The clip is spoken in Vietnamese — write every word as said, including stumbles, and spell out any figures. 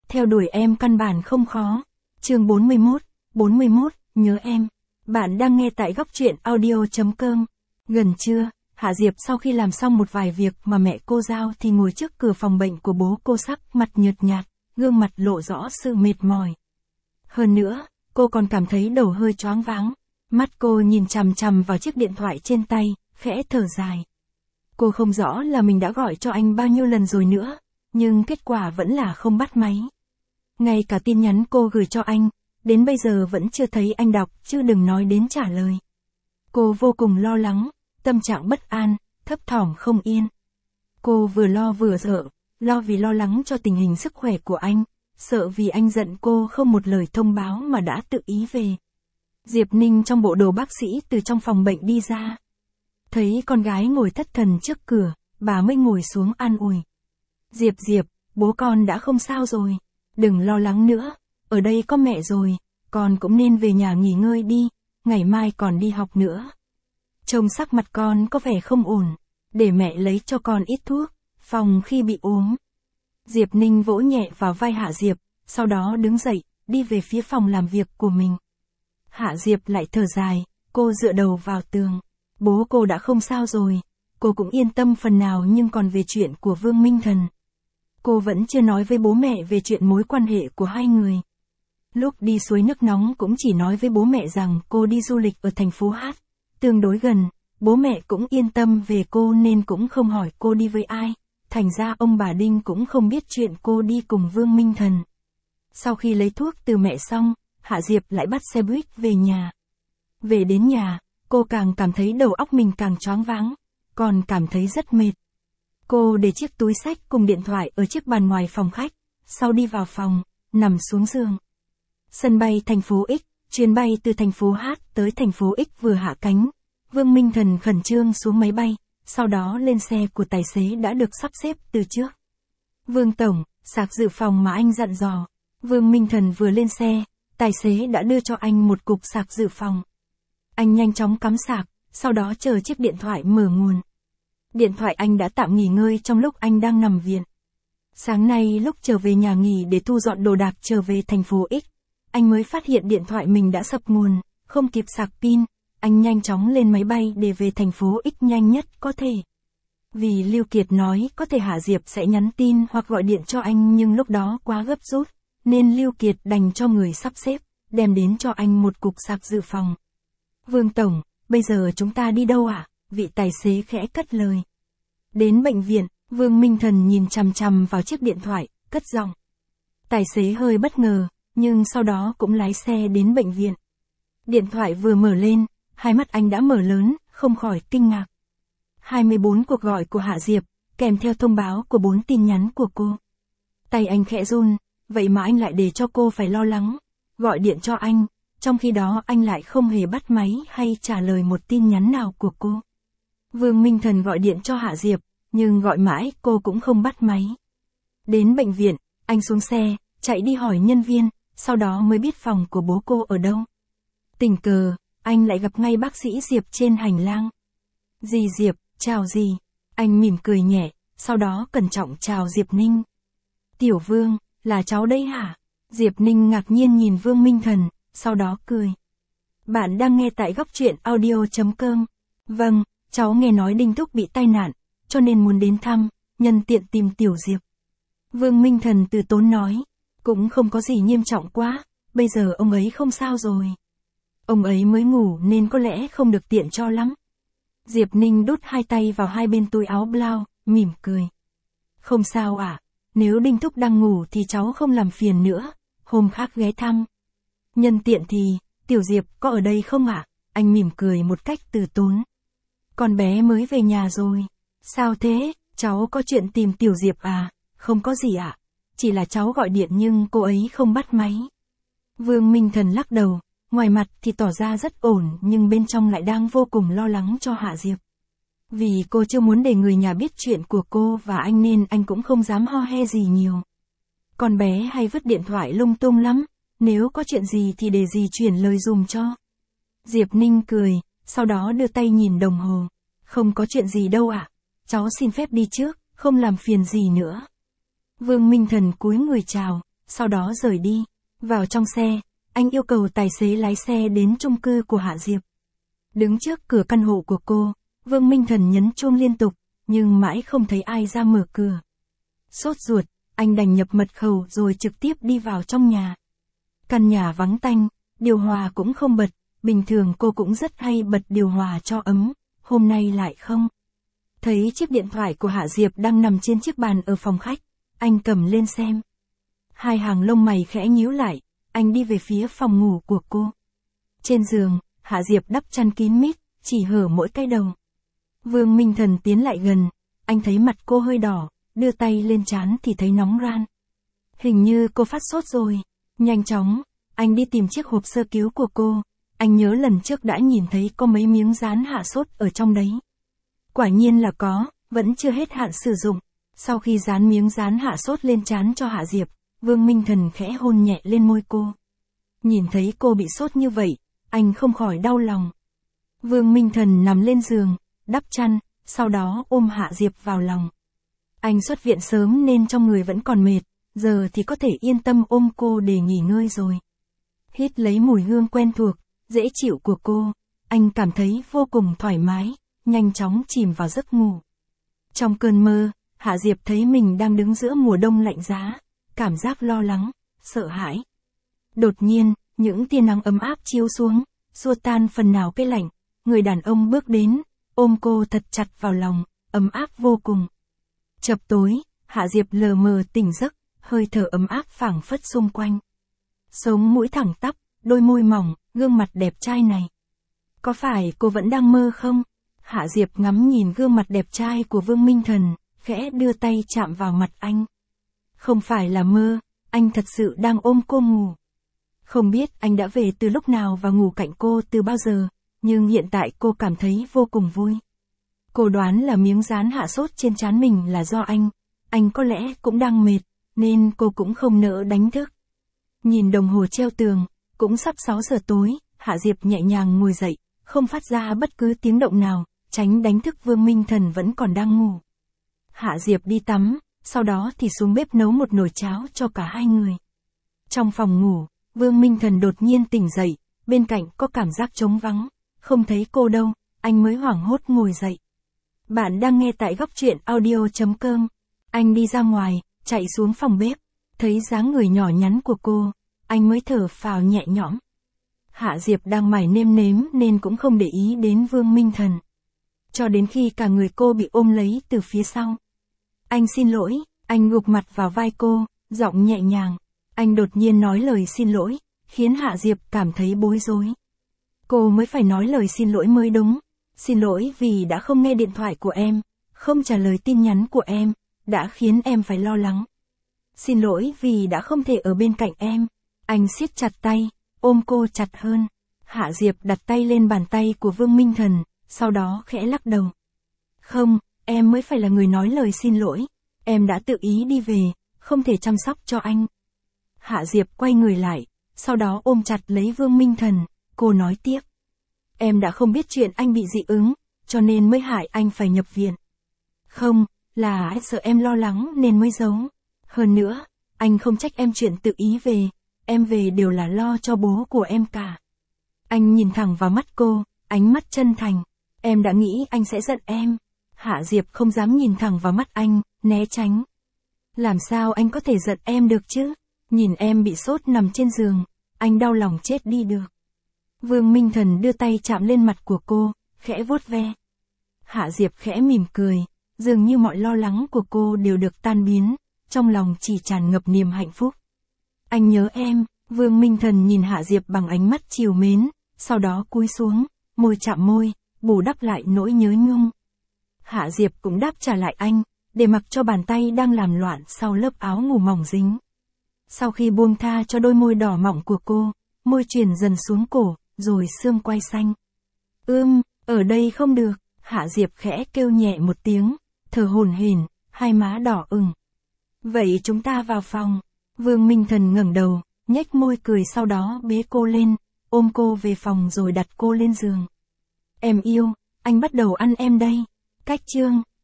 theo đuổi em căn bản không khó. Chương bốn mươi mốt, bốn mươi mốt, nhớ em. Bạn đang nghe tại góc truyện audio chấm com. Gần trưa, Hạ Diệp sau khi làm xong một vài việc mà mẹ cô giao thì ngồi trước cửa phòng bệnh của bố cô, sắc mặt nhợt nhạt, gương mặt lộ rõ sự mệt mỏi. Hơn nữa, cô còn cảm thấy đầu hơi choáng váng. Mắt cô nhìn chằm chằm vào chiếc điện thoại trên tay, khẽ thở dài. Cô không rõ là mình đã gọi cho anh bao nhiêu lần rồi nữa, nhưng kết quả vẫn là không bắt máy. Ngay cả tin nhắn cô gửi cho anh, đến bây giờ vẫn chưa thấy anh đọc, chứ đừng nói đến trả lời. Cô vô cùng lo lắng, tâm trạng bất an, thấp thỏm không yên. Cô vừa lo vừa sợ, lo vì lo lắng cho tình hình sức khỏe của anh, sợ vì anh giận cô không một lời thông báo mà đã tự ý về. Diệp Ninh trong bộ đồ bác sĩ từ trong phòng bệnh đi ra. Thấy con gái ngồi thất thần trước cửa, bà mới ngồi xuống an ủi. Diệp Diệp, bố con đã không sao rồi, đừng lo lắng nữa, ở đây có mẹ rồi, con cũng nên về nhà nghỉ ngơi đi, ngày mai còn đi học nữa. Trông sắc mặt con có vẻ không ổn, để mẹ lấy cho con ít thuốc, phòng khi bị ốm. Diệp Ninh vỗ nhẹ vào vai Hạ Diệp, sau đó đứng dậy, đi về phía phòng làm việc của mình. Hạ Diệp lại thở dài, cô dựa đầu vào tường. Bố cô đã không sao rồi, cô cũng yên tâm phần nào, nhưng còn về chuyện của Vương Minh Thần. Cô vẫn chưa nói với bố mẹ về chuyện mối quan hệ của hai người. Lúc đi suối nước nóng cũng chỉ nói với bố mẹ rằng cô đi du lịch ở thành phố Hát, tương đối gần, bố mẹ cũng yên tâm về cô nên cũng không hỏi cô đi với ai, thành ra ông bà Đinh cũng không biết chuyện cô đi cùng Vương Minh Thần. Sau khi lấy thuốc từ mẹ xong, Hạ Diệp lại bắt xe buýt về nhà. Về đến nhà, cô càng cảm thấy đầu óc mình càng choáng váng, còn cảm thấy rất mệt. Cô để chiếc túi xách cùng điện thoại ở chiếc bàn ngoài phòng khách, sau đi vào phòng, nằm xuống giường. Sân bay thành phố X, chuyến bay từ thành phố Hát tới thành phố X vừa hạ cánh. Vương Minh Thần khẩn trương xuống máy bay, sau đó lên xe của tài xế đã được sắp xếp từ trước. Vương Tổng, sạc dự phòng mà anh dặn dò. Vương Minh Thần vừa lên xe, tài xế đã đưa cho anh một cục sạc dự phòng. Anh nhanh chóng cắm sạc, sau đó chờ chiếc điện thoại mở nguồn. Điện thoại anh đã tạm nghỉ ngơi trong lúc anh đang nằm viện. Sáng nay lúc trở về nhà nghỉ để thu dọn đồ đạc trở về thành phố X, anh mới phát hiện điện thoại mình đã sập nguồn, không kịp sạc pin. Anh nhanh chóng lên máy bay để về thành phố X nhanh nhất có thể. Vì Lưu Kiệt nói có thể Hạ Diệp sẽ nhắn tin hoặc gọi điện cho anh, nhưng lúc đó quá gấp rút, nên Lưu Kiệt đành cho người sắp xếp, đem đến cho anh một cục sạc dự phòng. Vương Tổng, bây giờ chúng ta đi đâu ạ? Vị tài xế khẽ cất lời. Đến bệnh viện, Vương Minh Thần nhìn chằm chằm vào chiếc điện thoại, cất giọng. Tài xế hơi bất ngờ, nhưng sau đó cũng lái xe đến bệnh viện. Điện thoại vừa mở lên, hai mắt anh đã mở lớn, không khỏi kinh ngạc. hai mươi bốn cuộc gọi của Hạ Diệp, kèm theo thông báo của bốn tin nhắn của cô. Tay anh khẽ run, vậy mà anh lại để cho cô phải lo lắng, gọi điện cho anh, trong khi đó anh lại không hề bắt máy hay trả lời một tin nhắn nào của cô. Vương Minh Thần gọi điện cho Hạ Diệp, nhưng gọi mãi cô cũng không bắt máy. Đến bệnh viện, anh xuống xe, chạy đi hỏi nhân viên, sau đó mới biết phòng của bố cô ở đâu. Tình cờ, anh lại gặp ngay bác sĩ Diệp trên hành lang. Dì Diệp, chào dì. Anh mỉm cười nhẹ, sau đó cẩn trọng chào Diệp Ninh. Tiểu Vương, là cháu đây hả? Diệp Ninh ngạc nhiên nhìn Vương Minh Thần, sau đó cười. Bạn đang nghe tại góc truyện audio chấm com. Vâng, cháu nghe nói Đinh Thúc bị tai nạn, cho nên muốn đến thăm, nhân tiện tìm Tiểu Diệp. Vương Minh Thần từ tốn nói, cũng không có gì nghiêm trọng quá, bây giờ ông ấy không sao rồi. Ông ấy mới ngủ nên có lẽ không được tiện cho lắm. Diệp Ninh đút hai tay vào hai bên túi áo blau, mỉm cười. Không sao ạ, à? Nếu Đinh Thúc đang ngủ thì cháu không làm phiền nữa, hôm khác ghé thăm. Nhân tiện thì, Tiểu Diệp có ở đây không ạ? À? Anh mỉm cười một cách từ tốn. Con bé mới về nhà rồi. Sao thế, cháu có chuyện tìm Tiểu Diệp à? Không có gì ạ, à? Chỉ là cháu gọi điện nhưng cô ấy không bắt máy. Vương Minh Thần lắc đầu. Ngoài mặt thì tỏ ra rất ổn nhưng bên trong lại đang vô cùng lo lắng cho Hạ Diệp. Vì cô chưa muốn để người nhà biết chuyện của cô và anh nên anh cũng không dám ho he gì nhiều. Con bé hay vứt điện thoại lung tung lắm, nếu có chuyện gì thì để dì chuyển lời dùm cho. Diệp Ninh cười, sau đó đưa tay nhìn đồng hồ. Không có chuyện gì đâu ạ, à? Cháu xin phép đi trước, không làm phiền gì nữa. Vương Minh Thần cúi người chào, sau đó rời đi. Vào trong xe, anh yêu cầu tài xế lái xe đến chung cư của Hạ Diệp. Đứng trước cửa căn hộ của cô, Vương Minh Thần nhấn chuông liên tục, nhưng mãi không thấy ai ra mở cửa. Sốt ruột, anh đành nhập mật khẩu rồi trực tiếp đi vào trong nhà. Căn nhà vắng tanh, điều hòa cũng không bật, bình thường cô cũng rất hay bật điều hòa cho ấm, hôm nay lại không. Thấy chiếc điện thoại của Hạ Diệp đang nằm trên chiếc bàn ở phòng khách, anh cầm lên xem. Hai hàng lông mày khẽ nhíu lại, anh đi về phía phòng ngủ của cô. Trên giường, Hạ Diệp đắp chăn kín mít, chỉ hở mỗi cái đầu. Vương Minh Thần tiến lại gần, anh thấy mặt cô hơi đỏ, đưa tay lên trán thì thấy nóng ran. Hình như cô phát sốt rồi. Nhanh chóng, anh đi tìm chiếc hộp sơ cứu của cô. Anh nhớ lần trước đã nhìn thấy có mấy miếng dán hạ sốt ở trong đấy. Quả nhiên là có, vẫn chưa hết hạn sử dụng. Sau khi dán miếng dán hạ sốt lên trán cho Hạ Diệp, Vương Minh Thần khẽ hôn nhẹ lên môi cô. Nhìn thấy cô bị sốt như vậy, anh không khỏi đau lòng. Vương Minh Thần nằm lên giường, đắp chăn, sau đó ôm Hạ Diệp vào lòng. Anh xuất viện sớm nên trong người vẫn còn mệt, giờ thì có thể yên tâm ôm cô để nghỉ ngơi rồi. Hít lấy mùi hương quen thuộc, dễ chịu của cô, anh cảm thấy vô cùng thoải mái, nhanh chóng chìm vào giấc ngủ. Trong cơn mơ, Hạ Diệp thấy mình đang đứng giữa mùa đông lạnh giá, cảm giác lo lắng, sợ hãi. Đột nhiên, những tia nắng ấm áp chiếu xuống, xua tan phần nào cái lạnh, người đàn ông bước đến, ôm cô thật chặt vào lòng, ấm áp vô cùng. Chập tối, Hạ Diệp lờ mờ tỉnh giấc, hơi thở ấm áp phảng phất xung quanh. Sống mũi thẳng tắp, đôi môi mỏng, gương mặt đẹp trai này. Có phải cô vẫn đang mơ không? Hạ Diệp ngắm nhìn gương mặt đẹp trai của Vương Minh Thần, khẽ đưa tay chạm vào mặt anh. Không phải là mơ, anh thật sự đang ôm cô ngủ. Không biết anh đã về từ lúc nào và ngủ cạnh cô từ bao giờ, nhưng hiện tại cô cảm thấy vô cùng vui. Cô đoán là miếng dán hạ sốt trên trán mình là do anh, anh có lẽ cũng đang mệt, nên cô cũng không nỡ đánh thức. Nhìn đồng hồ treo tường, cũng sắp sáu giờ tối, Hạ Diệp nhẹ nhàng ngồi dậy, không phát ra bất cứ tiếng động nào, tránh đánh thức Vương Minh Thần vẫn còn đang ngủ. Hạ Diệp đi tắm, sau đó thì xuống bếp nấu một nồi cháo cho cả hai người. Trong phòng ngủ, Vương Minh Thần đột nhiên tỉnh dậy, bên cạnh có cảm giác trống vắng, không thấy cô đâu, anh mới hoảng hốt ngồi dậy. Bạn đang nghe tại góc truyện audio chấm com. Anh đi ra ngoài, chạy xuống phòng bếp, thấy dáng người nhỏ nhắn của cô, anh mới thở phào nhẹ nhõm. Hạ Diệp đang mải nêm nếm nên cũng không để ý đến Vương Minh Thần. Cho đến khi cả người cô bị ôm lấy từ phía sau. Anh xin lỗi, anh gục mặt vào vai cô, giọng nhẹ nhàng. Anh đột nhiên nói lời xin lỗi, khiến Hạ Diệp cảm thấy bối rối. Cô mới phải nói lời xin lỗi mới đúng. Xin lỗi vì đã không nghe điện thoại của em, không trả lời tin nhắn của em, đã khiến em phải lo lắng. Xin lỗi vì đã không thể ở bên cạnh em. Anh siết chặt tay, ôm cô chặt hơn. Hạ Diệp đặt tay lên bàn tay của Vương Minh Thần, sau đó khẽ lắc đầu. Không, em mới phải là người nói lời xin lỗi. Em đã tự ý đi về, không thể chăm sóc cho anh. Hạ Diệp quay người lại, sau đó ôm chặt lấy Vương Minh Thần, cô nói tiếp. Em đã không biết chuyện anh bị dị ứng, cho nên mới hại anh phải nhập viện. Không, là anh sợ em lo lắng nên mới giấu. Hơn nữa, anh không trách em chuyện tự ý về, em về đều là lo cho bố của em cả. Anh nhìn thẳng vào mắt cô, ánh mắt chân thành. Em đã nghĩ anh sẽ giận em. Hạ Diệp không dám nhìn thẳng vào mắt anh, né tránh. Làm sao anh có thể giận em được chứ? Nhìn em bị sốt nằm trên giường, anh đau lòng chết đi được. Vương Minh Thần đưa tay chạm lên mặt của cô, khẽ vuốt ve. Hạ Diệp khẽ mỉm cười, dường như mọi lo lắng của cô đều được tan biến, trong lòng chỉ tràn ngập niềm hạnh phúc. Anh nhớ em. Vương Minh Thần nhìn Hạ Diệp bằng ánh mắt trìu mến, sau đó cúi xuống, môi chạm môi, bù đắp lại nỗi nhớ nhung. Hạ Diệp cũng đáp trả lại anh, để mặc cho bàn tay đang làm loạn sau lớp áo ngủ mỏng dính. Sau khi buông tha cho đôi môi đỏ mọng của cô, môi truyền dần xuống cổ, rồi xương quai xanh. Ưm, ở đây không được, Hạ Diệp khẽ kêu nhẹ một tiếng, thở hổn hển, hai má đỏ ửng. Vậy chúng ta vào phòng. Vương Minh Thần ngẩng đầu, nhếch môi cười sau đó bế cô lên, ôm cô về phòng rồi đặt cô lên giường. Em yêu, anh bắt đầu ăn em đây. Cách chương